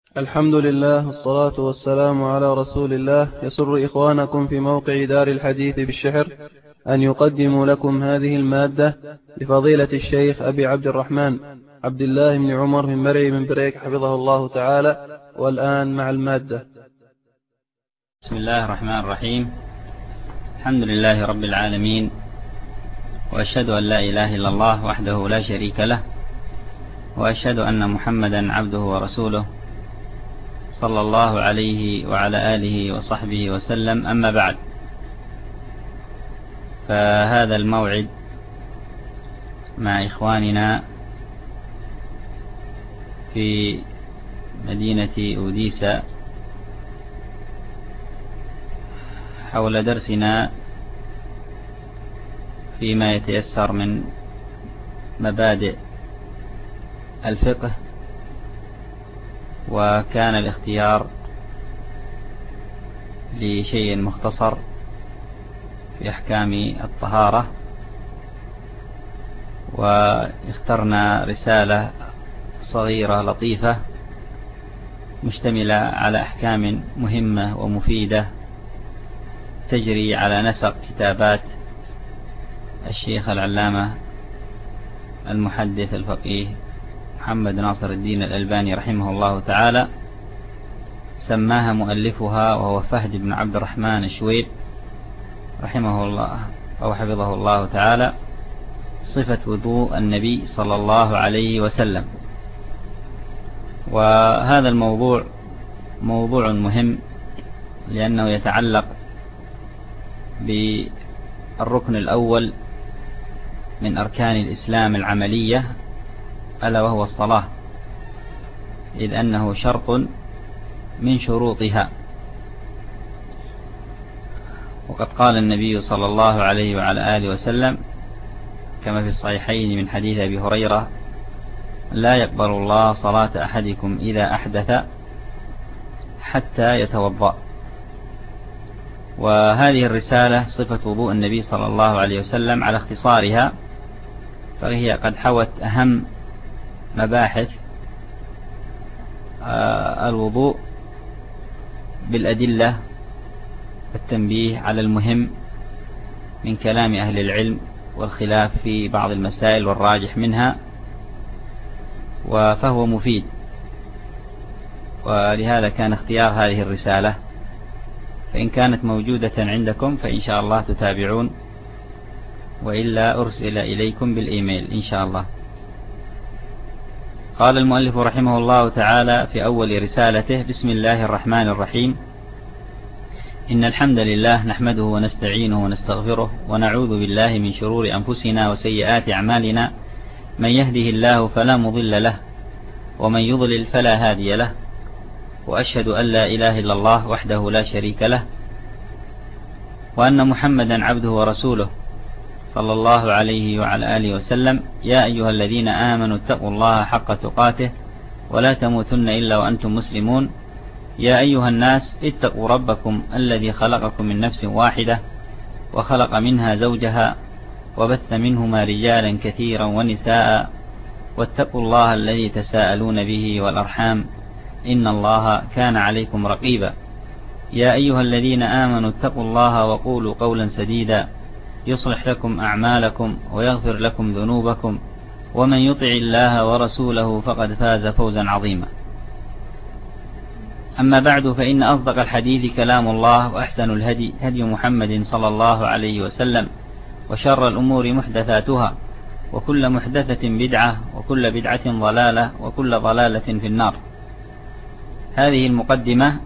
الحمد لله والصلاة والسلام على رسول الله. يسر إخوانكم في موقع دار الحديث بالشحر أن يقدموا لكم هذه المادة لفضيلة الشيخ أبي عبد الرحمن عبد الله بن عمر من مرعي من بريك حفظه الله تعالى. والآن مع المادة. بسم الله الرحمن الرحيم. الحمد لله رب العالمين، وأشهد أن لا إله إلا الله وحده لا شريك له، وأشهد أن محمدا عبده ورسوله صلى الله عليه وعلى آله وصحبه وسلم. أما بعد، فهذا الموعد مع إخواننا في مدينة أوديسا حول درسنا فيما يتيسر من مبادئ الفقه، وكان الاختيار لشيء مختصر في أحكام الطهارة، واخترنا رسالة صغيرة لطيفة مشتملة على أحكام مهمة ومفيدة تجري على نسق كتابات الشيخ العلامة المحدث الفقيه محمد ناصر الدين الألباني رحمه الله تعالى. سماها مؤلفها وهو فهد بن عبد الرحمن الشويب رحمه الله أو حفظه الله تعالى صفة وضوء النبي صلى الله عليه وسلم. وهذا الموضوع موضوع مهم لأنه يتعلق بالركن الأول من أركان الإسلام العملية، ألا وهو الصلاة، إذ أنه شرط من شروطها. وقد قال النبي صلى الله عليه وعلى آله وسلم كما في الصحيحين من حديث أبي هريرة: لا يقبل الله صلاة أحدكم إذا أحدث حتى يتوضأ. وهذه الرسالة صفة وضوء النبي صلى الله عليه وسلم على اختصارها، فهي قد حوت أهم مباحث الوضوء بالأدلة والتنبيه على المهم من كلام أهل العلم والخلاف في بعض المسائل والراجح منها، فهو مفيد. ولهذا كان اختيار هذه الرسالة، فإن كانت موجودة عندكم فإن شاء الله تتابعون، وإلا أرسل إليكم بالإيميل إن شاء الله. قال المؤلف رحمه الله تعالى في أول رسالته: بسم الله الرحمن الرحيم. إن الحمد لله نحمده ونستعينه ونستغفره، ونعوذ بالله من شرور أنفسنا وسيئات أعمالنا. من يهده الله فلا مضل له، ومن يضلل فلا هادي له، وأشهد أن لا إله إلا الله وحده لا شريك له، وأن محمدا عبده ورسوله صلى الله عليه وعلى آله وسلم. يا أيها الذين آمنوا اتقوا الله حق تقاته ولا تموتن إلا وأنتم مسلمون. يا أيها الناس اتقوا ربكم الذي خلقكم من نفس واحدة وخلق منها زوجها وبث منهما رجالا كثيرا ونساء، واتقوا الله الذي تساءلون به والأرحام إن الله كان عليكم رقيبا. يا أيها الذين آمنوا اتقوا الله وقولوا قولا سديدا يصلح لكم أعمالكم ويغفر لكم ذنوبكم، ومن يطع الله ورسوله فقد فاز فوزا عظيما. أما بعد، فإن أصدق الحديث كلام الله، وأحسن الهدي هدي محمد صلى الله عليه وسلم، وشر الأمور محدثاتها، وكل محدثة بدعة، وكل بدعة ضلالة، وكل ضلالة في النار. هذه المقدمة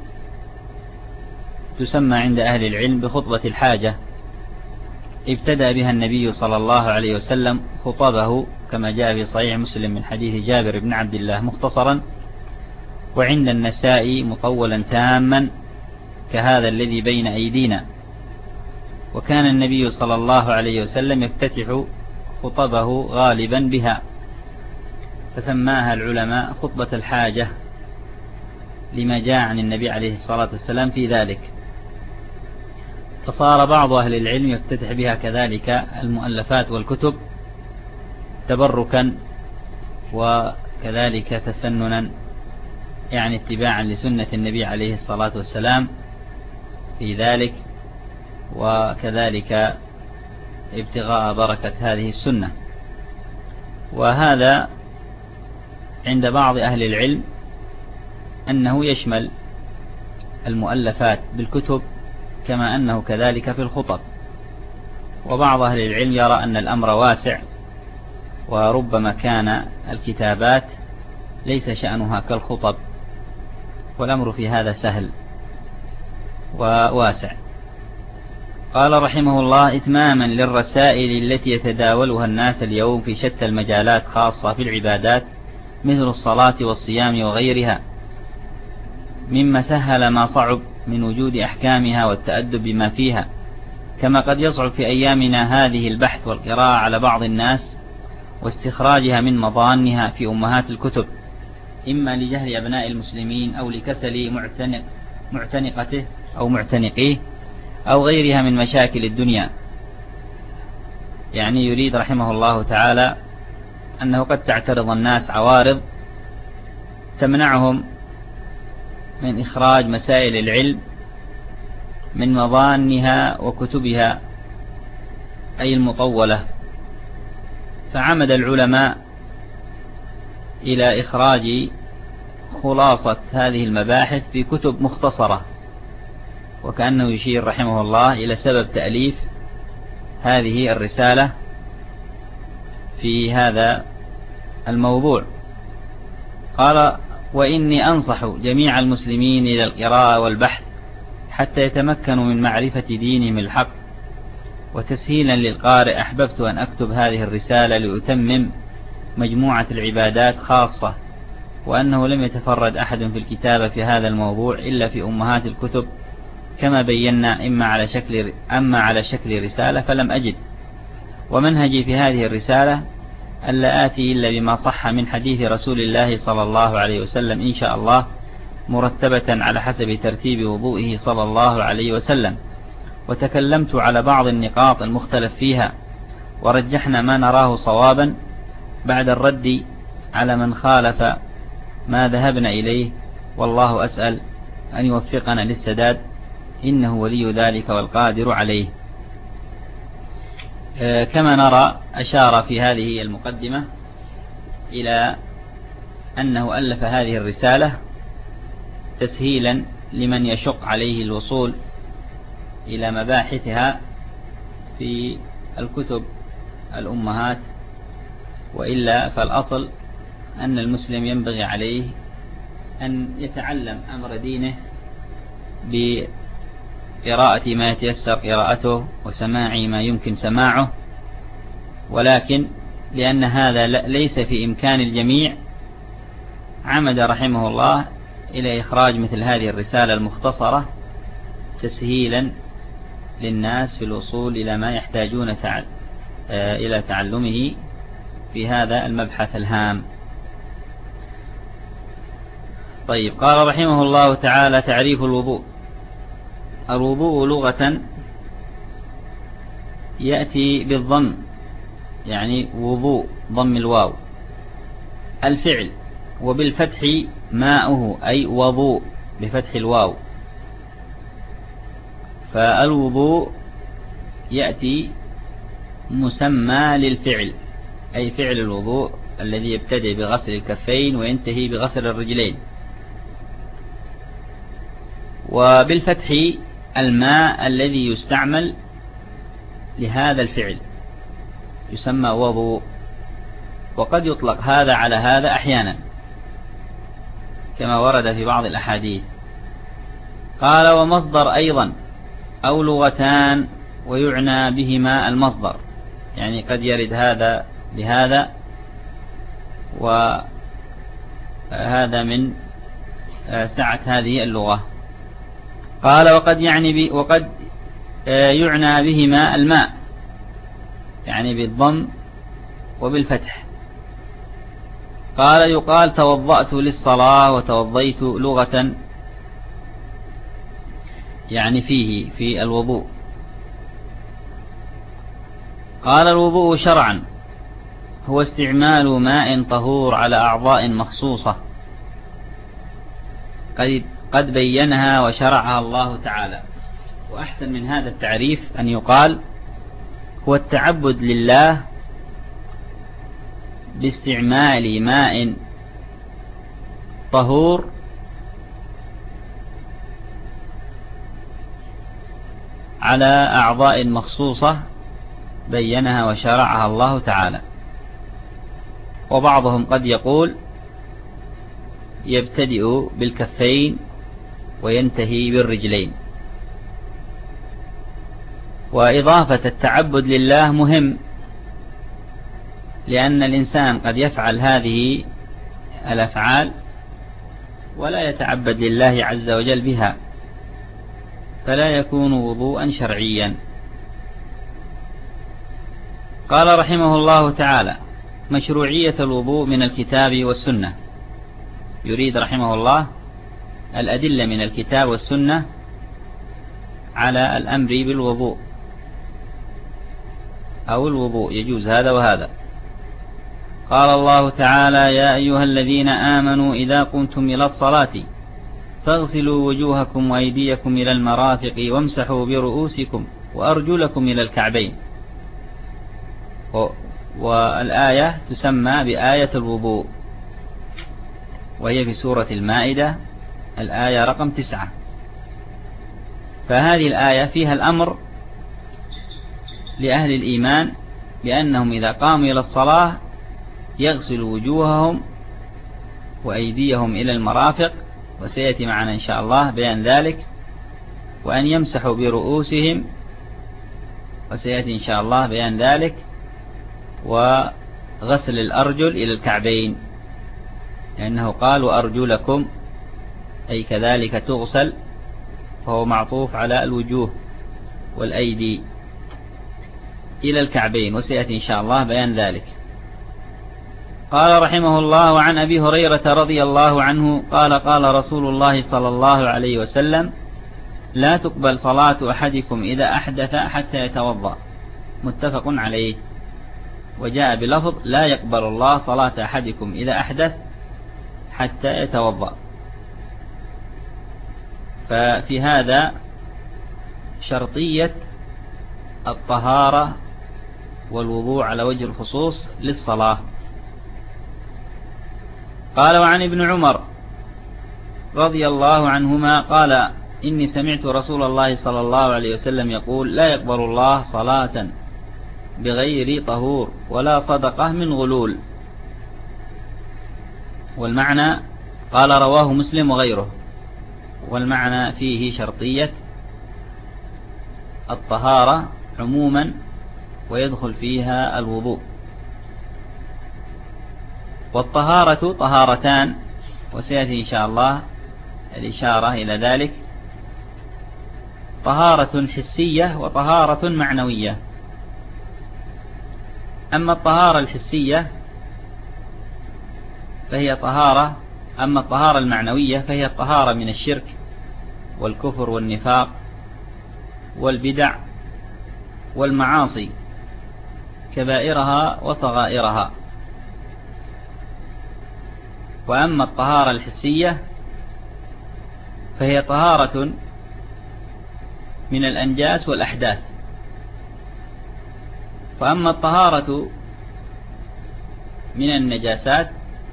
تسمى عند أهل العلم بخطبة الحاجة، ابتدأ بها النبي صلى الله عليه وسلم خطبه كما جاء في صحيح مسلم من حديث جابر بن عبد الله مختصرا، وعند النساء مطولا تاما كهذا الذي بين أيدينا. وكان النبي صلى الله عليه وسلم يفتتح خطبه غالبا بها، فسماها العلماء خطبة الحاجة لما جاء عن النبي عليه الصلاة والسلام في ذلك. فصار بعض أهل العلم يفتتح بها كذلك المؤلفات والكتب تبركا وكذلك تسننا يعني اتباعا لسنة النبي عليه الصلاة والسلام في ذلك، وكذلك ابتغاء بركة هذه السنة. وهذا عند بعض أهل العلم أنه يشمل المؤلفات بالكتب كما أنه كذلك في الخطب. وبعض أهل العلم يرى أن الأمر واسع، وربما كان الكتابات ليس شأنها كالخطب، والأمر في هذا سهل وواسع. قال رحمه الله: إتماما للرسائل التي يتداولها الناس اليوم في شتى المجالات، خاصة في العبادات مثل الصلاة والصيام وغيرها، مما سهل ما صعب من وجود أحكامها والتأدب بما فيها، كما قد يصعب في أيامنا هذه البحث والقراءة على بعض الناس واستخراجها من مضانها في أمهات الكتب، إما لجهل أبناء المسلمين أو لكسل معتنقته أو معتنقيه أو غيرها من مشاكل الدنيا. يعني يريد رحمه الله تعالى أنه قد تعترض الناس عوارض تمنعهم من إخراج مسائل العلم من مضانها وكتبها أي المطولة، فعمد العلماء إلى إخراج خلاصة هذه المباحث في كتب مختصرة، وكأنه يشير رحمه الله إلى سبب تأليف هذه الرسالة في هذا الموضوع. قال: وإني أنصح جميع المسلمين إلى القراءة والبحث حتى يتمكنوا من معرفة دينهم الحق، وتسهيلا للقارئ أحببت أن أكتب هذه الرسالة لأتمم مجموعة العبادات خاصة، وأنه لم يتفرد أحد في الكتابة في هذا الموضوع إلا في أمهات الكتب كما بينا، أما على شكل رسالة فلم أجد. ومنهجي في هذه الرسالة ألا آتي إلا بما صح من حديث رسول الله صلى الله عليه وسلم إن شاء الله، مرتبة على حسب ترتيب وضوئه صلى الله عليه وسلم. وتكلمت على بعض النقاط المختلف فيها، ورجحنا ما نراه صوابا بعد الرد على من خالف ما ذهبنا إليه، والله أسأل أن يوفقنا للسداد، إنه ولي ذلك والقادر عليه. كما نرى أشار في هذه المقدمة إلى أنه ألف هذه الرسالة تسهيلا لمن يشق عليه الوصول إلى مباحثها في الكتب الأمهات، وإلا فالأصل أن المسلم ينبغي عليه أن يتعلم أمر دينه بقراءة ما يتيسر قراءته وسماع ما يمكن سماعه، ولكن لأن هذا ليس في إمكان الجميع عمد رحمه الله إلى إخراج مثل هذه الرسالة المختصرة تسهيلا للناس في الوصول إلى ما يحتاجون إلى تعلمه في هذا المبحث الهام. طيب، قال رحمه الله تعالى: تعريف الوضوء. الوضوء لغة يأتي بالضم، يعني وضوء ضم الواو، الفعل، وبالفتح ماؤه أي وضوء بفتح الواو. فالوضوء يأتي مسمى للفعل، أي فعل الوضوء الذي يبتدئ بغسل الكفين وينتهي بغسل الرجلين. وبالفتح الماء الذي يستعمل لهذا الفعل يسمى وضوء، وقد يطلق هذا على هذا أحيانا كما ورد في بعض الأحاديث. قال: ومصدر أيضا أو لغتان ويعنى بهما المصدر، يعني قد يرد هذا لهذا، وهذا من سعة هذه اللغة. قال: وقد يعنى بهما الماء، يعني بالضم وبالفتح. قال: يقال توضأت للصلاة وتوضيت لغة، يعني فيه في الوضوء. قال: الوضوء شرعا هو استعمال ماء طهور على أعضاء مخصوصة، قد بينها وشرعها الله تعالى. وأحسن من هذا التعريف أن يقال هو التعبد لله باستعمال ماء طهور على أعضاء مخصوصة بينها وشرعها الله تعالى. وبعضهم قد يقول يبتدئ بالكفين وينتهي بالرجلين. وإضافة التعبد لله مهم، لأن الإنسان قد يفعل هذه الأفعال ولا يتعبد لله عز وجل بها، فلا يكون وضوءا شرعيا. قال رحمه الله تعالى: مشروعية الوضوء من الكتاب والسنة. يريد رحمه الله الأدلة من الكتاب والسنة على الأمر بالوضوء، أو الوضوء يجوز هذا وهذا. قال الله تعالى: يا أيها الذين آمنوا إذا قمتم إلى الصلاة فاغسلوا وجوهكم وأيديكم إلى المرافق وامسحوا برؤوسكم وأرجلكم إلى الكعبين. والآية تسمى بآية الوضوء، وهي في سورة المائدة الآية رقم 9. فهذه الآية فيها الأمر لأهل الإيمان بأنهم إذا قاموا إلى الصلاة يغسلوا وجوههم وأيديهم إلى المرافق، وسيأتي معنا إن شاء الله بيان ذلك، وأن يمسحوا برؤوسهم، وسيأتي إن شاء الله بيان ذلك، وغسل الأرجل إلى الكعبين، لأنه قال وأرجلكم، أي كذلك تغسل، فهو معطوف على الوجوه والأيدي إلى الكعبين، وسيأتي إن شاء الله بيان ذلك. قال رحمه الله: وعن أبي هريرة رضي الله عنه قال: قال رسول الله صلى الله عليه وسلم: لا تقبل صلاة أحدكم إذا أحدث حتى يتوضأ. متفق عليه. وجاء بلفظ: لا يقبل الله صلاة أحدكم إذا أحدث حتى يتوضأ. ففي هذا شرطية الطهارة والوضوء على وجه الخصوص للصلاة. قال: وعن ابن عمر رضي الله عنهما قال: إني سمعت رسول الله صلى الله عليه وسلم يقول: لا يقبل الله صلاة بغير طهور ولا صدقة من غلول. والمعنى قال رواه مسلم وغيره، والمعنى فيه شرطية الطهارة عموما ويدخل فيها الوضوء. والطهارة طهارتان، وسيأتي إن شاء الله الإشارة إلى ذلك: طهارة حسية وطهارة معنوية. أما الطهارة الحسية فهي طهارة، أما الطهارة المعنوية فهي الطهارة من الشرك والكفر والنفاق والبدع والمعاصي كبائرها وصغائرها. وأما الطهارة الحسية فهي طهارة من الأنجاس والأحداث. فأما الطهارة من النجاسات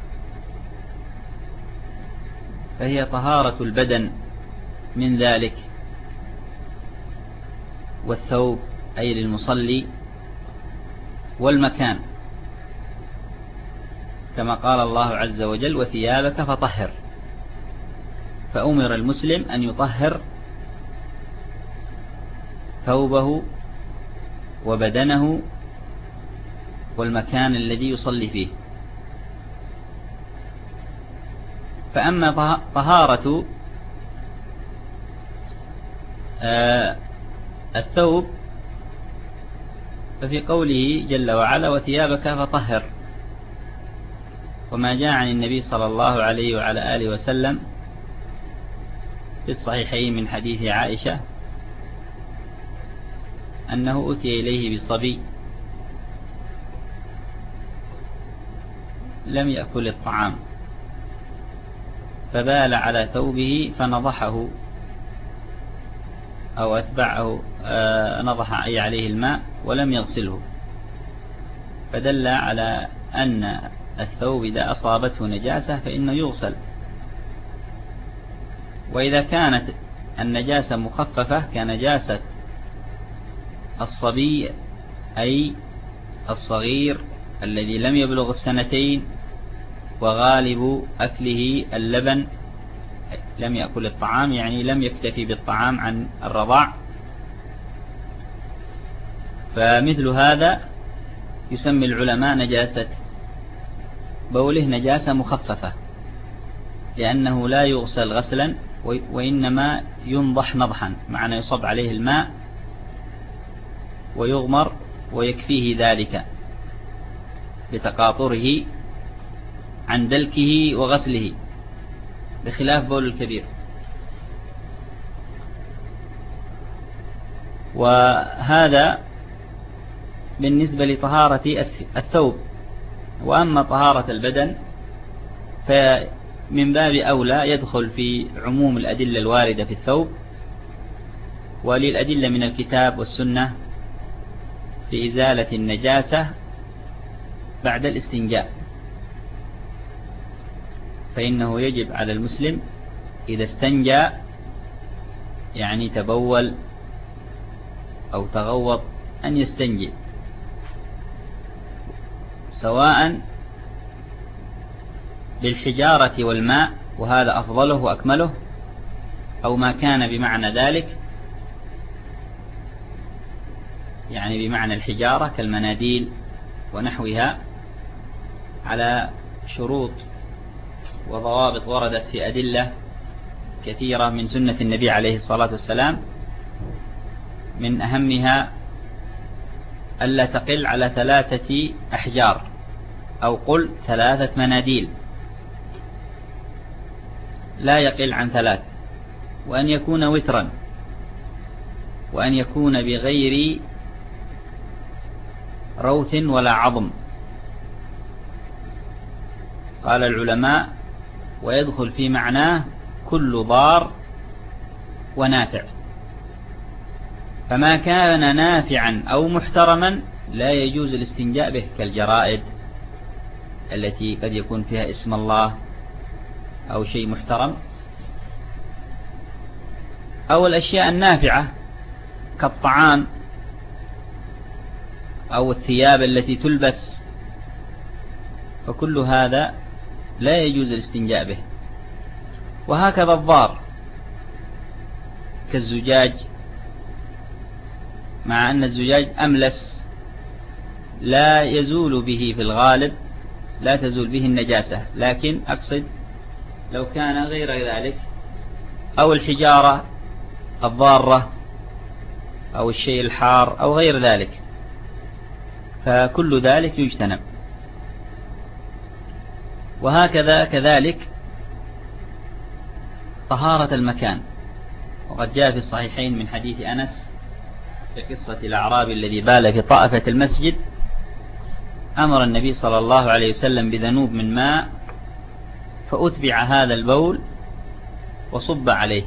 فهي طهارة البدن من ذلك، والثوب أي للمصلي، والمكان، كما قال الله عز وجل: وثيابك فطهر. فأمر المسلم أن يطهر ثوبه وبدنه والمكان الذي يصلي فيه. فأما طهارة الثوب ففي قوله جل وعلا: وثيابك فطهر. وما جاء عن النبي صلى الله عليه وعلى آله وسلم في الصحيحين من حديث عائشة أنه أتي إليه بصبي لم يأكل الطعام، فبال على ثوبه فنضحه أو أتبعه، نضح أي عليه الماء ولم يغسله، فدل على أن الثوب إذا أصابته نجاسة فإنه يغسل. وإذا كانت النجاسة مخففة كنجاسة الصبي أي الصغير الذي لم يبلغ السنتين وغالب أكله اللبن، لم يأكل الطعام يعني لم يكتفي بالطعام عن الرضاع، فمثل هذا يسمي العلماء نجاسة بوله نجاسة مخففة، لأنه لا يغسل غسلا وإنما ينضح نضحا، معنى يصب عليه الماء ويغمر ويكفيه ذلك بتقاطره عن دلكه وغسله، بخلاف بول الكبير. وهذا بالنسبة لطهارة الثوب. وأما طهارة البدن فمن باب أولى يدخل في عموم الأدلة الواردة في الثوب، وللأدلة من الكتاب والسنة في إزالة النجاسة بعد الاستنجاء، فإنه يجب على المسلم إذا استنجى يعني تبول أو تغوط أن يستنجي، سواء بالحجارة والماء وهذا أفضله وأكمله، أو ما كان بمعنى ذلك يعني بمعنى الحجارة كالمناديل ونحوها، على شروط وضوابط وردت في أدلة كثيرة من سنة النبي عليه الصلاة والسلام، من أهمها ألا تقل على 3 أحجار أو قل 3 مناديل، لا يقل عن 3، وأن يكون وترا، وأن يكون بغير روث ولا عظم. قال العلماء ويدخل في معناه كل ضار ونافع، فما كان نافعا أو محترما لا يجوز الاستنجاء به، كالجرائد التي قد يكون فيها اسم الله أو شيء محترم، أو الأشياء النافعة كالطعام أو الثياب التي تلبس، فكل هذا لا يجوز الاستنجاء به. وهكذا الضار كالزجاج، مع أن الزجاج أملس لا يزول به في الغالب، لا تزول به النجاسة، لكن أقصد لو كان غير ذلك، أو الحجارة الضارة أو الشيء الحار أو غير ذلك، فكل ذلك يجتنب. وهكذا كذلك طهارة المكان، وقد جاء في الصحيحين من حديث أنس في قصة الأعرابي الذي بال في طائفة المسجد، أمر النبي صلى الله عليه وسلم بذنوب من ماء فأتبع هذا البول وصب عليه.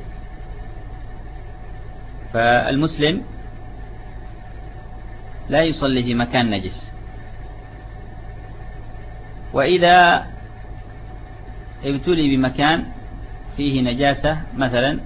فالمسلم لا يصلي في مكان نجس، وإذا ابتلي بمكان فيه نجاسة مثلا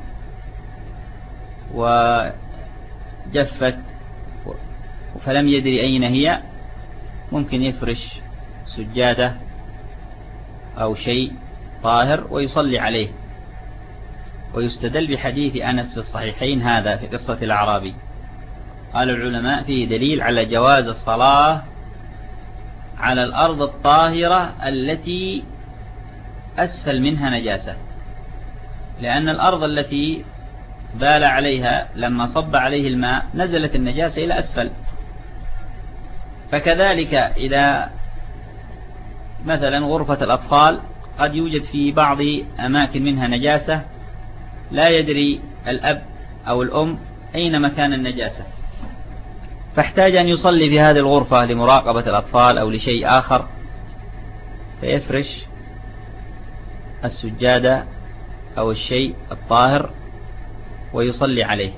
وجفت فلم يدري أين هي، ممكن يفرش سجادة أو شيء طاهر ويصلي عليه. ويستدل بحديث أنس في الصحيحين هذا في قصة الأعرابي. قال العلماء فيه دليل على جواز الصلاة على الأرض الطاهرة التي أسفل منها نجاسة، لأن الأرض التي بال عليها لما صب عليه الماء نزلت النجاسة إلى أسفل. فكذلك إذا مثلا غرفة الأطفال قد يوجد في بعض أماكن منها نجاسة لا يدري الأب أو الأم أين مكان النجاسة، فاحتاج أن يصلي في هذه الغرفة لمراقبة الأطفال أو لشيء آخر، فيفرش السجادة أو الشيء الطاهر ويصلي عليه.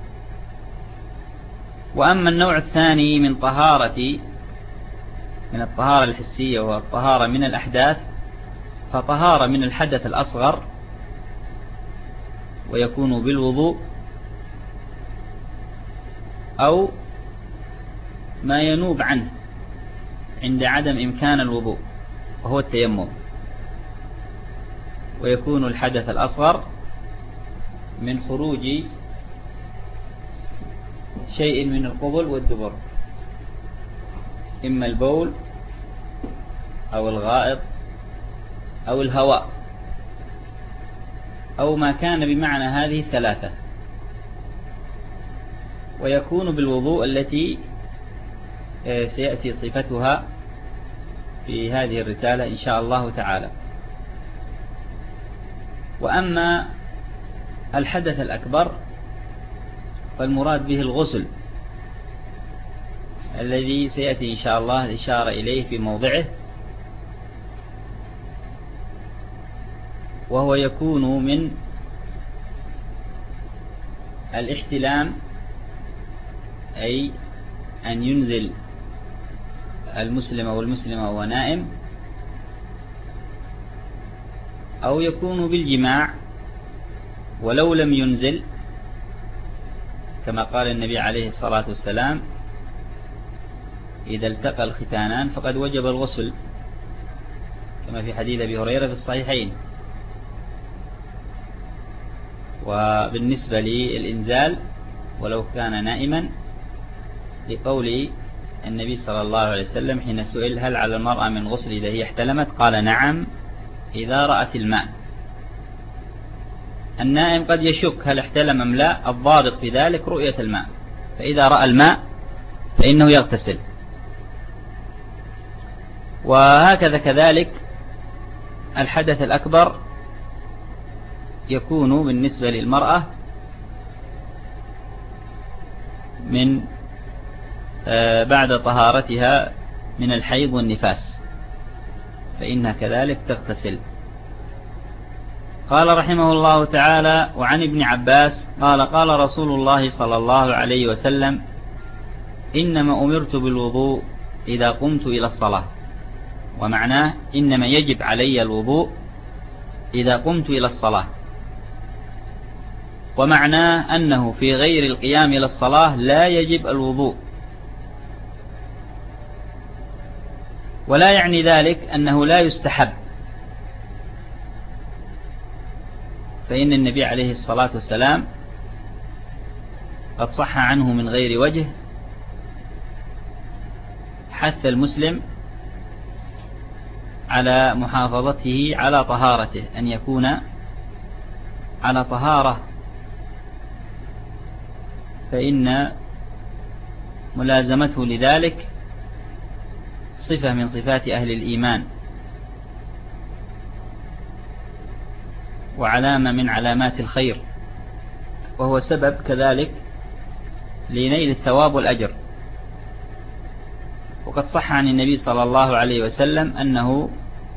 وأما النوع الثاني من الطهارة الحسية والطهارة من الأحداث، فطهارة من الحدث الأصغر ويكون بالوضوء، أو ما ينوب عنه عند عدم إمكان الوضوء وهو التيمم، ويكون الحدث الأصغر من خروج شيء من القبل والدبر، إما البول أو الغائط أو الهواء أو ما كان بمعنى هذه الثلاثة، ويكون بالوضوء التي سيأتي صفتها في هذه الرسالة إن شاء الله تعالى. وأما الحدث الأكبر فالمراد به الغسل الذي سيأتي إن شاء الله الإشارة إليه في موضعه، وهو يكون من الاحتلام، أي أن ينزل المسلم أو المسلمة وهو نائم، أو يكون بالجماع ولو لم ينزل، كما قال النبي عليه الصلاة والسلام: إذا التقى الختانان فقد وجب الغسل، كما في حديث أبي هريرة في الصحيحين. وبالنسبة للإنزال ولو كان نائما، لقول النبي صلى الله عليه وسلم حين سئل: هل على المرأة من غسل إذا هي احتلمت؟ قال: نعم إذا رأت الماء. النائم قد يشك هل احتلم أم لا، الضابط في ذلك رؤية الماء، فإذا رأى الماء فإنه يغتسل. وهكذا كذلك الحدث الأكبر يكون بالنسبة للمرأة من بعد طهارتها من الحيض والنفاس، فإنها كذلك تغتسل. قال رحمه الله تعالى: وعن ابن عباس قال: قال رسول الله صلى الله عليه وسلم: إنما أمرت بالوضوء إذا قمت إلى الصلاة. ومعناه إنما يجب علي الوضوء إذا قمت إلى الصلاة، ومعناه أنه في غير القيام إلى الصلاة لا يجب الوضوء. ولا يعني ذلك أنه لا يستحب، فإن النبي عليه الصلاة والسلام قد صح عنه من غير وجه حث المسلم على محافظته على طهارته، أن يكون على طهارة، فإن ملازمته لذلك صفة من صفات أهل الإيمان، وعلامة من علامات الخير، وهو سبب كذلك لنيل الثواب والأجر. وقد صح عن النبي صلى الله عليه وسلم أنه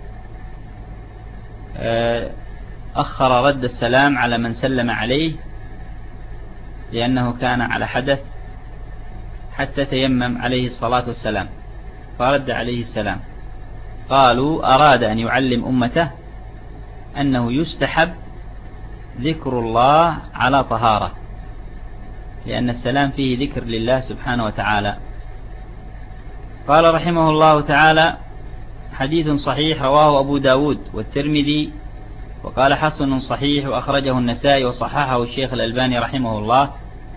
أخر رد السلام على من سلم عليه، لأنه كان على حدث حتى تيمم عليه الصلاة والسلام فرد عليه السلام. قالوا: أراد أن يعلم أمته أنه يستحب ذكر الله على طهارة، لأن السلام فيه ذكر لله سبحانه وتعالى. قال رحمه الله تعالى: حديث صحيح رواه أبو داود والترمذي، وقال حسن صحيح، وأخرجه النسائي وصححه الشيخ الألباني رحمه الله،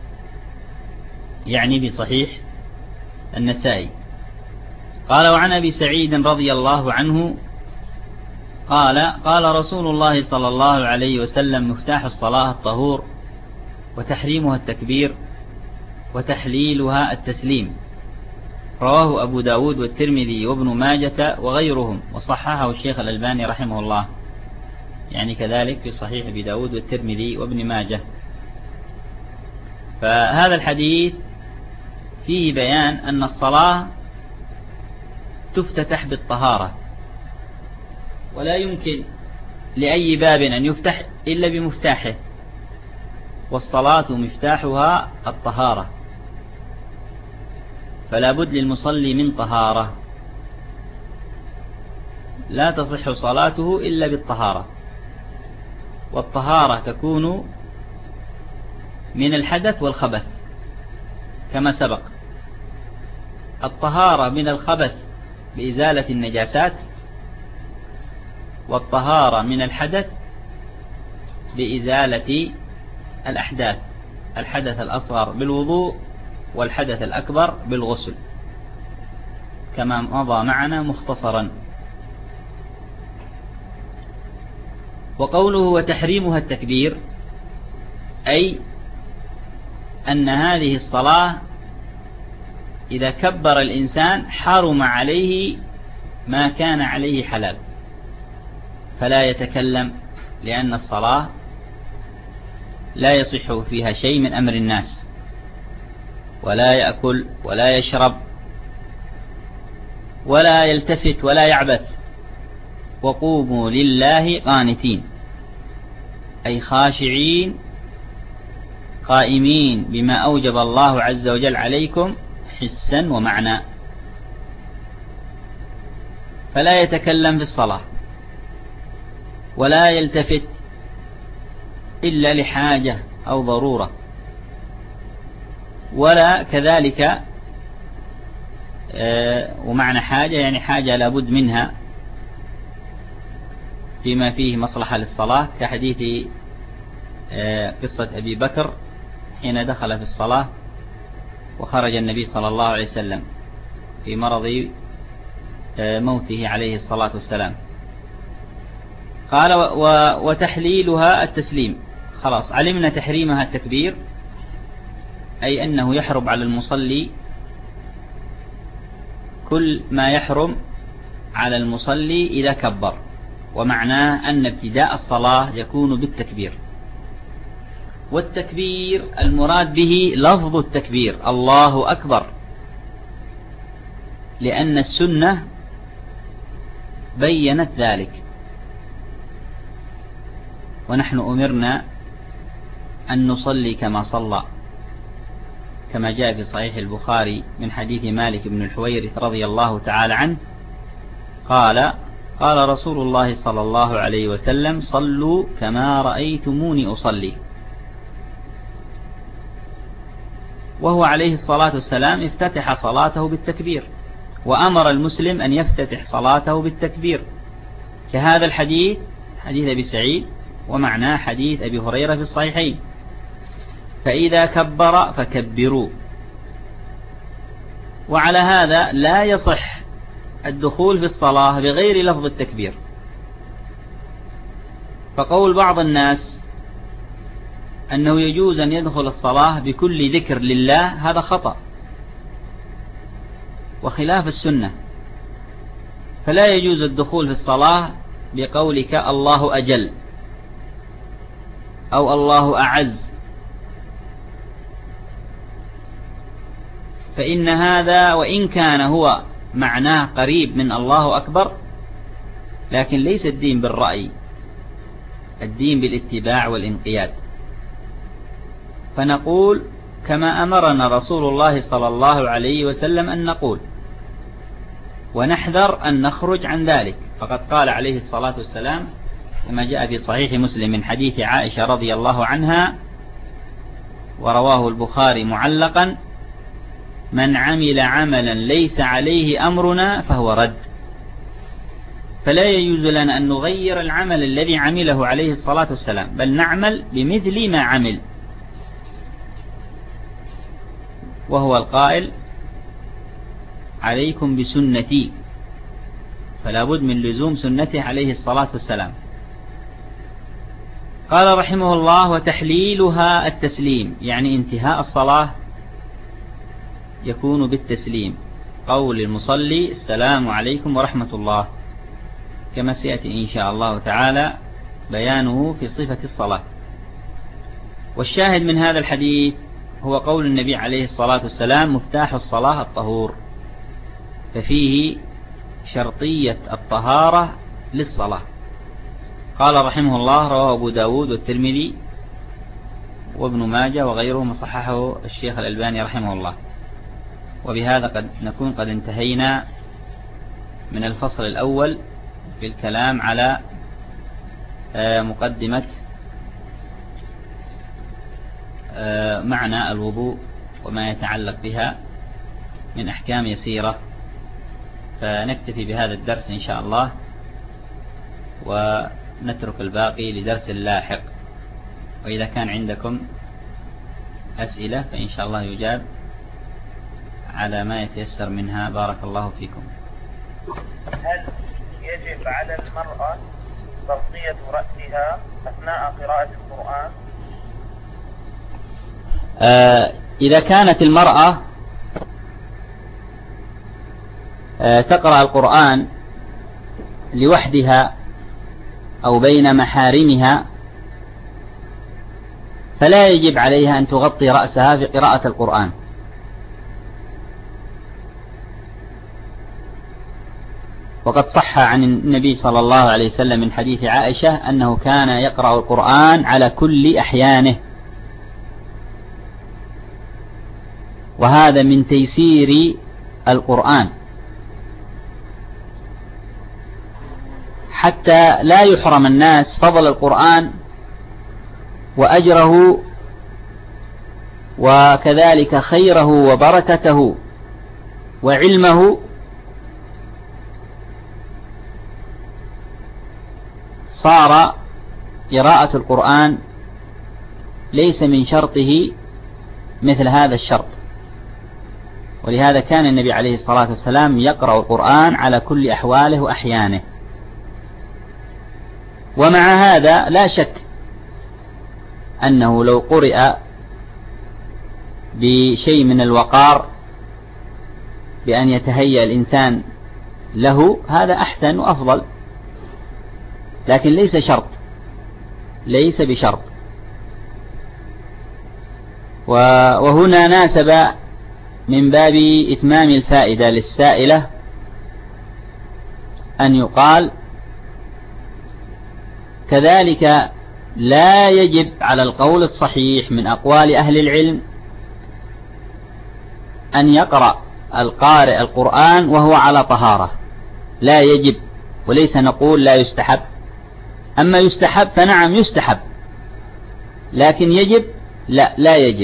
يعني بصحيح النسائي. قال: وعن أبي سعيد رضي الله عنه قال: قال رسول الله صلى الله عليه وسلم: مفتاح الصلاة الطهور، وتحريمها التكبير، وتحليلها التسليم. رواه أبو داود والترمذي وابن ماجة وغيرهم، وصححه الشيخ الألباني رحمه الله، يعني كذلك في صحيح أبي داود والترمذي وابن ماجة. فهذا الحديث فيه بيان أن الصلاة تفتتح بالطهارة، ولا يمكن لأي باب أن يفتح إلا بمفتاحه، والصلاة مفتاحها الطهارة، فلا بد للمصلي من طهارة، لا تصح صلاته إلا بالطهارة، والطهارة تكون من الحدث والخبث كما سبق. الطهارة من الخبث بإزالة النجاسات، والطهارة من الحدث بإزالة الأحداث، الحدث الأصغر بالوضوء والحدث الأكبر بالغسل كما مضى معنا مختصرا. وقوله وتحريمها التكبير، أي أن هذه الصلاة إذا كبر الإنسان حرم عليه ما كان عليه حلال، فلا يتكلم، لأن الصلاة لا يصح فيها شيء من أمر الناس، ولا يأكل ولا يشرب ولا يلتفت ولا يعبث. وقوموا لله قانتين، أي خاشعين قائمين بما أوجب الله عز وجل عليكم حسا ومعنى، فلا يتكلم في الصلاة ولا يلتفت إلا لحاجة أو ضرورة، ولا كذلك ومعنى حاجة يعني حاجة لابد منها فيما فيه مصلحة للصلاة، كحديث قصة أبي بكر حين دخل في الصلاة وخرج النبي صلى الله عليه وسلم في مرض موته عليه الصلاة والسلام. قال وتحليلها التسليم، خلاص علمنا تحريمها التكبير، أي أنه يحرم على المصلي كل ما يحرم على المصلي إذا كبر، ومعناه أن ابتداء الصلاة يكون بالتكبير. والتكبير المراد به لفظ التكبير الله أكبر، لأن السنة بينت ذلك، ونحن أمرنا أن نصلي كما صلى، كما جاء في صحيح البخاري من حديث مالك بن الحويرث رضي الله تعالى عنه قال رسول الله صلى الله عليه وسلم صلوا كما رأيتموني أصلي. وهو عليه الصلاة والسلام افتتح صلاته بالتكبير، وأمر المسلم أن يفتتح صلاته بالتكبير، كهذا الحديث حديث أبي سعيد ومعناه حديث أبي هريرة في الصحيحين، فإذا كبر فكبروا. وعلى هذا لا يصح الدخول في الصلاة بغير لفظ التكبير، فقول بعض الناس أنه يجوز أن يدخل الصلاة بكل ذكر لله هذا خطأ وخلاف السنة، فلا يجوز الدخول في الصلاة بقولك الله أجل أو الله أعز، فإن هذا وإن كان هو معناه قريب من الله أكبر، لكن ليس الدين بالرأي، الدين بالاتباع والانقياد. فنقول كما أمرنا رسول الله صلى الله عليه وسلم أن نقول، ونحذر أن نخرج عن ذلك، فقد قال عليه الصلاة والسلام كما جاء في صحيح مسلم من حديث عائشة رضي الله عنها ورواه البخاري معلقا: من عمل عملا ليس عليه أمرنا فهو رد. فلا يجوز لنا أن نغير العمل الذي عمله عليه الصلاة والسلام، بل نعمل بمثل ما عمل، وهو القائل عليكم بسنتي، فلا بد من لزوم سنته عليه الصلاة والسلام. قال رحمه الله وتحليلها التسليم، يعني انتهاء الصلاة يكون بالتسليم، قول المصلي السلام عليكم ورحمة الله، كما سيأتي إن شاء الله تعالى بيانه في صفة الصلاة. والشاهد من هذا الحديث هو قول النبي عليه الصلاة والسلام مفتاح الصلاة الطهور، ففيه شرطية الطهارة للصلاة. قال رحمه الله: رواه أبو داود والترمذي وابن ماجه وغيرهم، صححه الشيخ الألباني رحمه الله. وبهذا قد نكون قد انتهينا من الفصل الأول في الكلام على مقدمة معنى الوضوء وما يتعلق بها من أحكام يسيرة، فنكتفي بهذا الدرس إن شاء الله، ونترك الباقي لدرس لاحق. وإذا كان عندكم أسئلة فإن شاء الله يجاب على ما يتيسر منها. بارك الله فيكم. هل يجب على المرأة تغطية رأسها أثناء قراءة القرآن؟ إذا كانت المرأة تقرأ القرآن لوحدها أو بين محارمها فلا يجب عليها أن تغطي رأسها في قراءة القرآن، وقد صح عن النبي صلى الله عليه وسلم من حديث عائشة أنه كان يقرأ القرآن على كل أحيانه، وهذا من تيسير القرآن حتى لا يحرم الناس فضل القرآن وأجره وكذلك خيره وبركته وعلمه. صار قراءة القرآن ليس من شرطه مثل هذا الشرط، ولهذا كان النبي عليه الصلاة والسلام يقرأ القرآن على كل أحواله وأحيانه. ومع هذا لا شك أنه لو قرئ بشيء من الوقار بأن يتهيأ الإنسان له هذا أحسن وأفضل، لكن ليس شرط، ليس بشرط. وهنا ناسب من باب إتمام الفائدة للسائلة أن يقال كذلك لا يجب على القول الصحيح من أقوال أهل العلم أن يقرأ القارئ القرآن وهو على طهارة، لا يجب، وليس نقول لا يستحب. أما يستحب فنعم يستحب، لكن يجب لا يجب،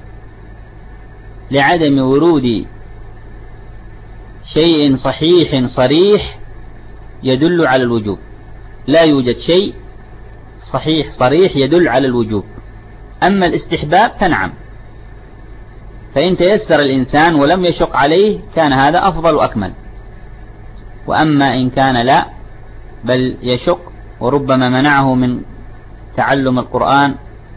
لعدم ورود شيء صحيح صريح يدل على الوجوب. لا يوجد شيء صحيح صريح يدل على الوجوب. أما الاستحباب فنعم، فإن تيسر الإنسان ولم يشق عليه كان هذا أفضل وأكمل. وأما إن كان لا بل يشق وربما منعه من تعلم القرآن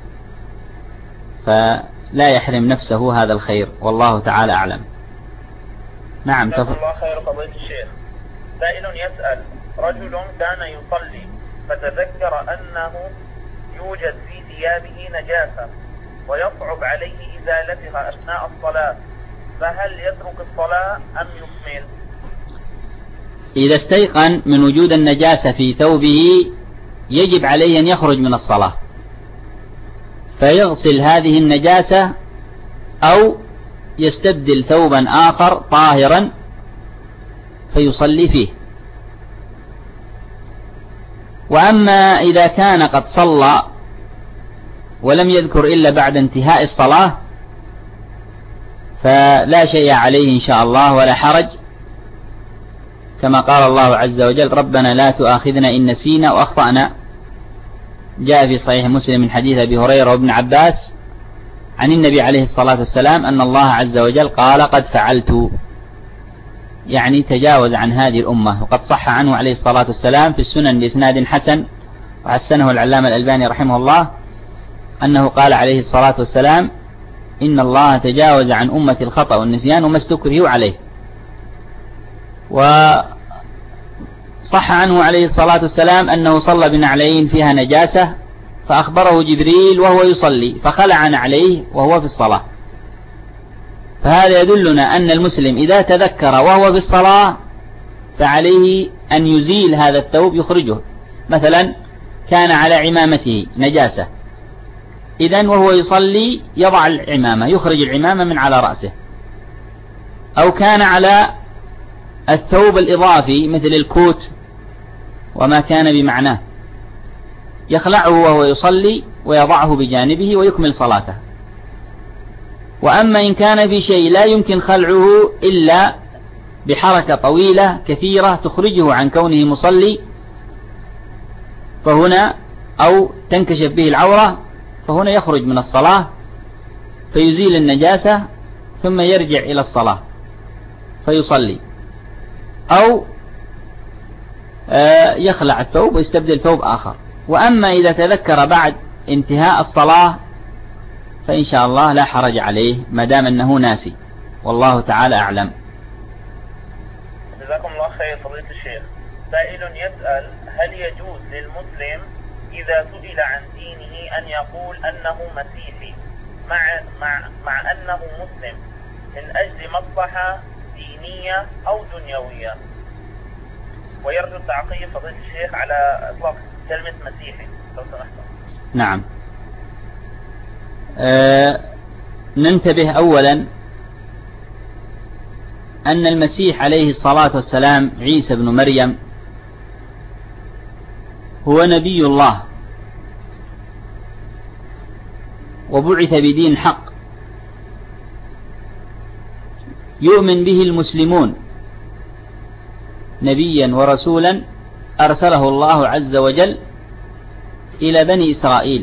فلا يحرم نفسه هذا الخير، والله تعالى أعلم. نعم. جزاكم الله خير فضيلة الشيخ. سائل يسأل: رجل كان يصلي فتذكر أنه يوجد في ثيابه نجاسة ويصعب عليه إزالتها أثناء الصلاة، فهل يترك الصلاة أم يكمل؟ إذا استيقن من وجود النجاسة في ثوبه يجب عليه أن يخرج من الصلاة فيغسل هذه النجاسة أو يستبدل ثوبا آخر طاهرا فيصلي فيه. وأما إذا كان قد صلى ولم يذكر إلا بعد انتهاء الصلاة فلا شيء عليه إن شاء الله ولا حرج، كما قال الله عز وجل: ربنا لا تؤاخذنا إن نسينا وأخطأنا. جاء في صحيح مسلم من حديث أبي هريرة وابن عباس عن النبي عليه الصلاة والسلام أن الله عز وجل قال: قد فعلت، يعني تجاوز عن هذه الأمة. وقد صح عنه عليه الصلاة والسلام في السنن بإسناد حسن وحسنه العلامة الألباني رحمه الله أنه قال عليه الصلاة والسلام: إن الله تجاوز عن أمة الخطأ والنسيان وما استكرهوا عليه. وصح عنه عليه الصلاة والسلام أنه صلى بنعلين فيها نجاسة فأخبره جبريل وهو يصلي فخلع نعليه وهو في الصلاة. فهذا يدلنا أن المسلم إذا تذكر وهو في الصلاة فعليه أن يزيل هذا الثوب يخرجه. مثلا كان على عمامته نجاسة، إذن وهو يصلي يضع العمامة، يخرج العمامة من على رأسه. أو كان على الثوب الإضافي مثل الكوت وما كان بمعناه، يخلعه وهو يصلي ويضعه بجانبه ويكمل صلاته. وأما إن كان في شيء لا يمكن خلعه إلا بحركة طويلة كثيرة تخرجه عن كونه مصلي، فهنا أو تنكشف به العورة، فهنا يخرج من الصلاة فيزيل النجاسة ثم يرجع إلى الصلاة فيصلي، أو يخلع الثوب ويستبدل ثوب آخر. وأما إذا تذكر بعد انتهاء الصلاة فإن شاء الله لا حرج عليه ما دام أنه ناسي، والله تعالى أعلم. جزاكم الله خير فضيلة الشيخ. سائل يسأل: هل يجوز للمسلم إذا سئل عن دينه أن يقول أنه مسيحي مع أنه مسلم من أجل مصلحة دينية أو دنيوية؟ ويرجو التعقيب فضيلة الشيخ على إطلاق كلمة مسيحي لو سمحت. نعم. ننتبه أولا أن المسيح عليه الصلاة والسلام عيسى بن مريم هو نبي الله وبعث بدين حق يؤمن به المسلمون، نبيا ورسولا أرسله الله عز وجل إلى بني إسرائيل،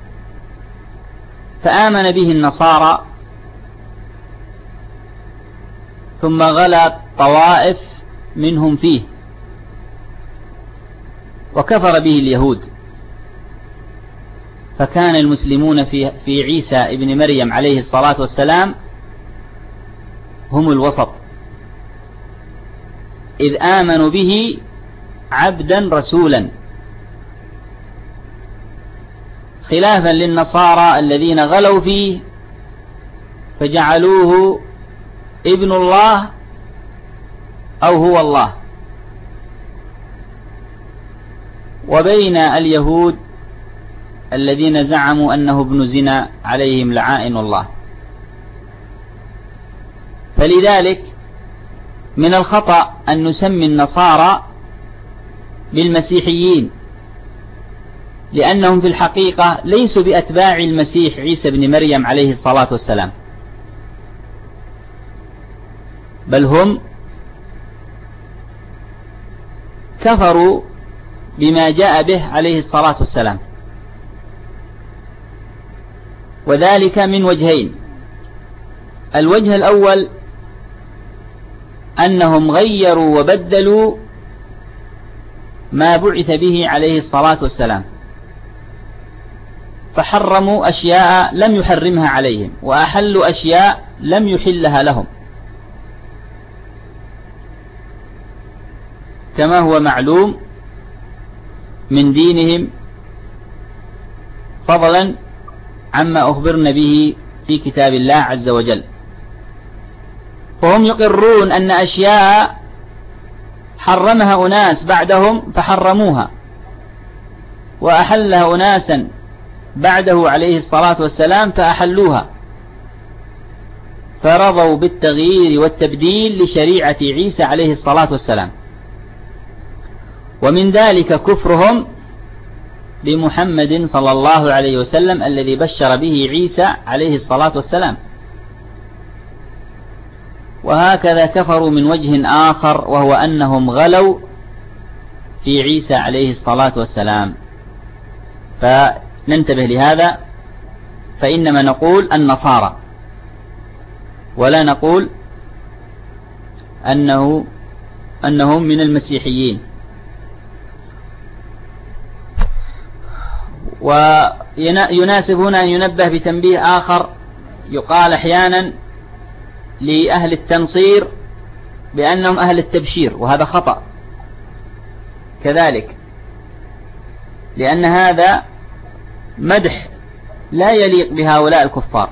فآمن به النصارى ثم غلا طوائف منهم فيه وكفر به اليهود، فكان المسلمون في عيسى ابن مريم عليه الصلاة والسلام هم الوسط، إذ آمنوا به عبدا رسولا، خلافا للنصارى الذين غلوا فيه فجعلوه ابن الله أو هو الله. وبين اليهود الذين زعموا أنه ابن زنا عليهم لعائن الله. فلذلك من الخطأ أن نسمي النصارى بالمسيحيين، لأنهم في الحقيقة ليسوا بأتباع المسيح عيسى بن مريم عليه الصلاة والسلام، بل هم كفروا بما جاء به عليه الصلاة والسلام، وذلك من وجهين. الوجه الأول أنهم غيروا وبدلوا ما بعث به عليه الصلاة والسلام، فحرموا أشياء لم يحرمها عليهم وأحلوا أشياء لم يحلها لهم، كما هو معلوم من دينهم، فضلا عما أخبرنا به في كتاب الله عز وجل. فهم يقرون أن أشياء حرمها أناس بعدهم فحرموها، وأحلها أناسا بعده عليه الصلاة والسلام فأحلوها، فرضوا بالتغيير والتبديل لشريعة عيسى عليه الصلاة والسلام. ومن ذلك كفرهم بمحمد صلى الله عليه وسلم الذي بشر به عيسى عليه الصلاة والسلام. وهكذا كفروا من وجه آخر، وهو أنهم غلوا في عيسى عليه الصلاة والسلام. فننتبه لهذا، فإنما نقول النصارى ولا نقول أنهم من المسيحيين. ويناسب هنا أن ينبه بتنبيه آخر. يقال أحيانا لأهل التنصير بأنهم أهل التبشير، وهذا خطأ كذلك، لأن هذا مدح لا يليق بهؤلاء الكفار،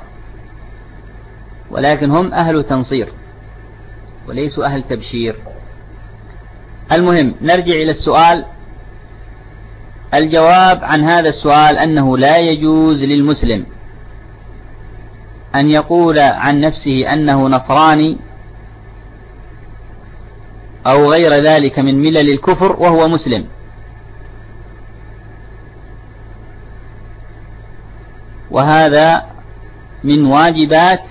ولكن هم أهل تنصير وليسوا أهل تبشير. المهم نرجع إلى السؤال. الجواب عن هذا السؤال أنه لا يجوز للمسلم أن يقول عن نفسه أنه نصراني أو غير ذلك من ملل الكفر وهو مسلم، وهذا من واجبات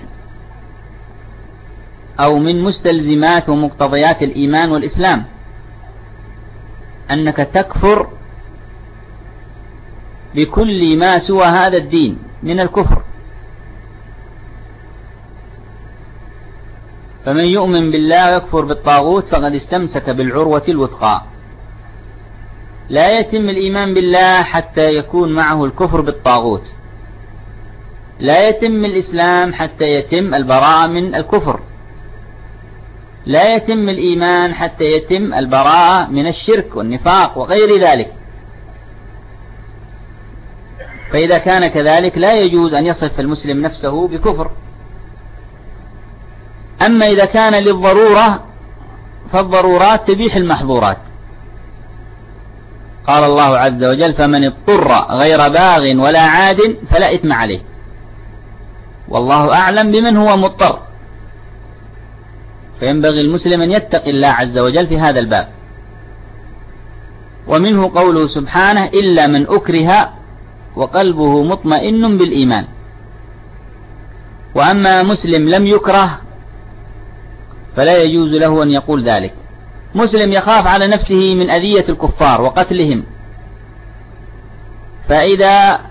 أو من مستلزمات ومقتضيات الإيمان والإسلام، أنك تكفر بكل ما سوى هذا الدين من الكفر. فمن يؤمن بالله ويكفر بالطاغوت فقد استمسك بالعروة الوثقى. لا يتم الإيمان بالله حتى يكون معه الكفر بالطاغوت، لا يتم الإسلام حتى يتم البراءة من الكفر، لا يتم الإيمان حتى يتم البراءة من الشرك والنفاق وغير ذلك. فإذا كان كذلك لا يجوز أن يصف المسلم نفسه بكفر. أما إذا كان للضرورة فالضرورات تبيح المحظورات. قال الله عز وجل: فمن اضطر غير باغ ولا عاد فلا إثم عليه، والله أعلم بمن هو مضطر. فينبغي المسلم أن يتقي الله عز وجل في هذا الباب. ومنه قوله سبحانه: إلا من أكره وقلبه مطمئن بالإيمان. وأما مسلم لم يكره فلا يجوز له أن يقول ذلك. مسلم يخاف على نفسه من أذية الكفار وقتلهم، فإذا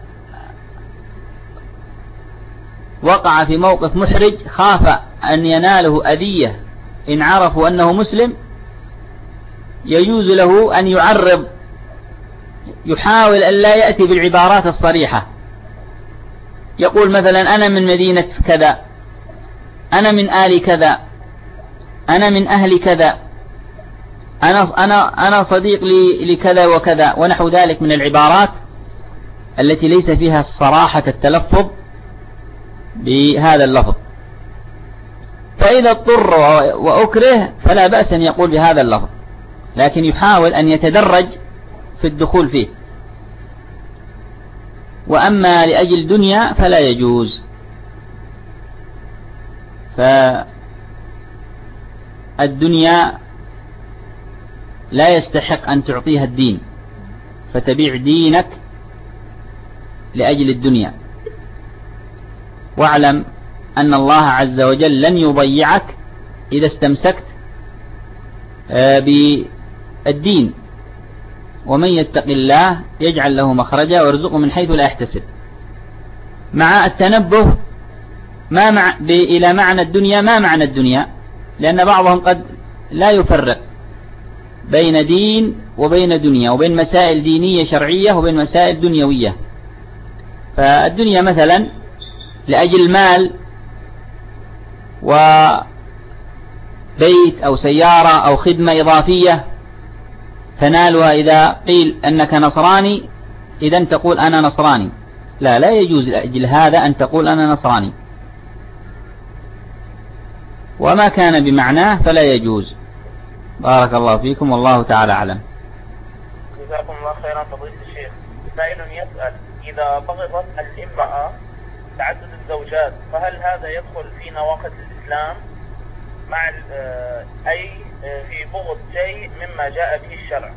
وقع في موقف محرج خاف أن يناله أذية إن عرفوا أنه مسلم، يجوز له أن يعرض، يحاول أن لا يأتي بالعبارات الصريحة. يقول مثلا: أنا من مدينة كذا، أنا من آل كذا، أنا من أهل كذا، أنا صديق لكذا وكذا، ونحو ذلك من العبارات التي ليس فيها صراحة التلفظ بهذا اللفظ. فإذا اضطر وأكره فلا بأس أن يقول بهذا اللفظ، لكن يحاول أن يتدرج في الدخول فيه. وأما لأجل دنيا فلا يجوز. فالدنيا لا يستحق أن تعطيها الدين، فتبيع دينك لأجل الدنيا. واعلم أن الله عز وجل لن يضيعك إذا استمسكت بالدين. ومن يتق الله يجعل له مخرجا ويرزقه من حيث لا يحتسب، مع التنبه إلى معنى الدنيا. ما معنى الدنيا؟ لأن بعضهم قد لا يفرق بين دين وبين دنيا، وبين مسائل دينية شرعية وبين مسائل دنيوية. فالدنيا مثلا لأجل المال وبيت أو سيارة أو خدمة إضافية تنالها إذا قيل أنك نصراني، إذن تقول أنا نصراني. لا يجوز لأجل هذا أن تقول أنا نصراني، وما كان بمعناه فلا يجوز. بارك الله فيكم، والله تعالى أعلم. جزاكم الله خيرا فضيلة الشيخ. سائل يسأل: إذا بغضت الامرأة تعدد الزوجات فهل هذا يدخل في نواقض الإسلام مع أي في بغض شيء مما جاء به الشرع؟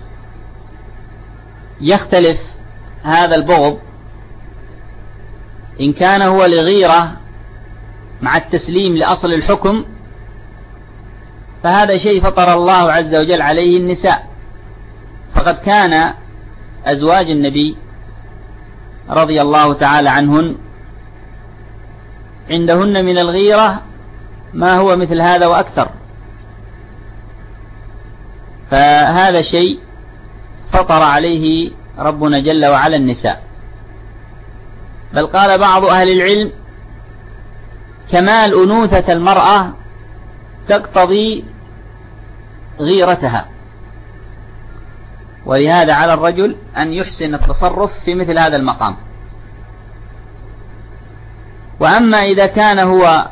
يختلف هذا البغض إن كان هو لغيرة مع التسليم لأصل الحكم، فهذا شيء فطر الله عز وجل عليه النساء. فقد كان أزواج النبي رضي الله تعالى عنهن عندهن من الغيرة ما هو مثل هذا وأكثر، فهذا شيء فطر عليه ربنا جل وعلا النساء. بل قال بعض أهل العلم: كمال أنوثة المرأة تقتضي غيرتها، ولهذا على الرجل أن يحسن التصرف في مثل هذا المقام. وأما إذا كان هو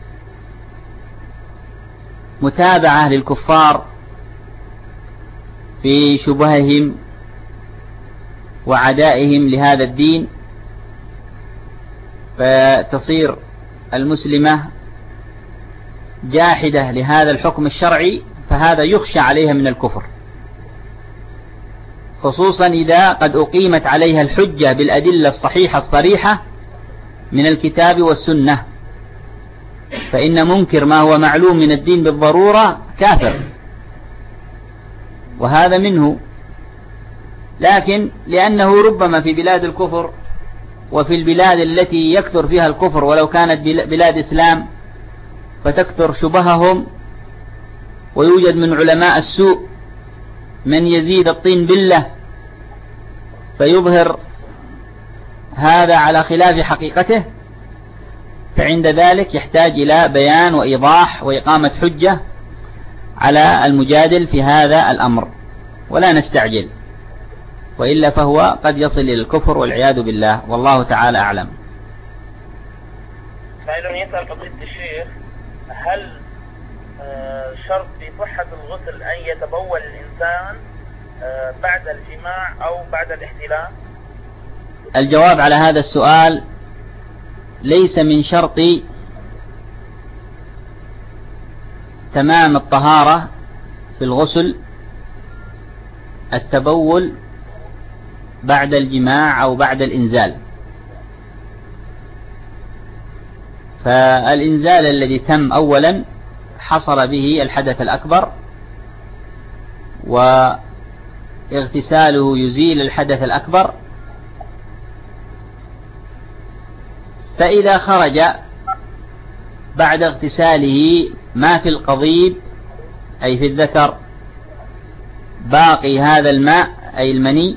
متابعة للكفار في شبههم وعدائهم لهذا الدين، فتصير المسلمة جاحدة لهذا الحكم الشرعي، فهذا يخشى عليها من الكفر، خصوصا إذا قد أقيمت عليها الحجة بالأدلة الصحيحة الصريحة من الكتاب والسنة، فإن منكر ما هو معلوم من الدين بالضرورة كافر، وهذا منه. لكن لأنه ربما في بلاد الكفر وفي البلاد التي يكثر فيها الكفر ولو كانت بلاد إسلام فتكثر شبههم، ويوجد من علماء السوء من يزيد الطين بلة فيظهر هذا على خلاف حقيقته، فعند ذلك يحتاج إلى بيان وإيضاح وإقامة حجة على المجادل في هذا الأمر، ولا نستعجل، وإلا فهو قد يصل إلى الكفر والعياذ بالله، والله تعالى أعلم. سائل يسأل فضيلة الشيخ: هل شرط في صحة الغسل أن يتبول الإنسان بعد الجماع أو بعد الاحتلام؟ الجواب على هذا السؤال: ليس من شرط تمام الطهارة في الغسل التبول بعد الجماع أو بعد الإنزال، فالإنزال الذي تم أولا حصل به الحدث الأكبر، واغتساله يزيل الحدث الأكبر، فإذا خرج بعد اغتساله ما في القضيب أي في الذكر باقي هذا الماء أي المني،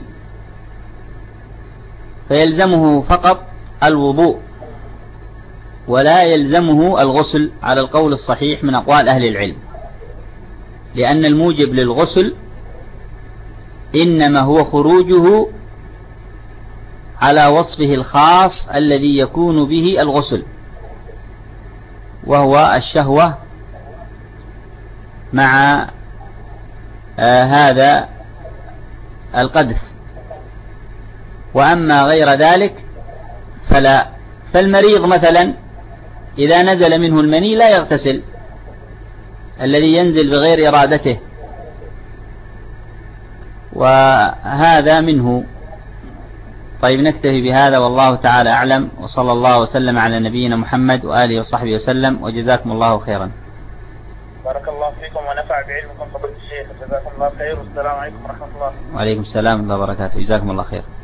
فيلزمه فقط الوضوء ولا يلزمه الغسل على القول الصحيح من أقوال أهل العلم، لأن الموجب للغسل إنما هو خروجه على وصفه الخاص الذي يكون به الغسل، وهو الشهوة مع هذا القذف، وأما غير ذلك فلا. فالمريض مثلا إذا نزل منه المني لا يغتسل، الذي ينزل بغير إرادته، وهذا منه. طيب نكتفي بهذا، والله تعالى أعلم، وصلى الله وسلم على نبينا محمد وآله وصحبه وسلم، وجزاكم الله خيرا. بارك الله فيكم ونفع بعلمكم فضيلة الشيخ، جزاكم الله خير، والسلام عليكم ورحمة الله. وعليكم السلام ورحمة الله وبركاته، جزاكم الله خير.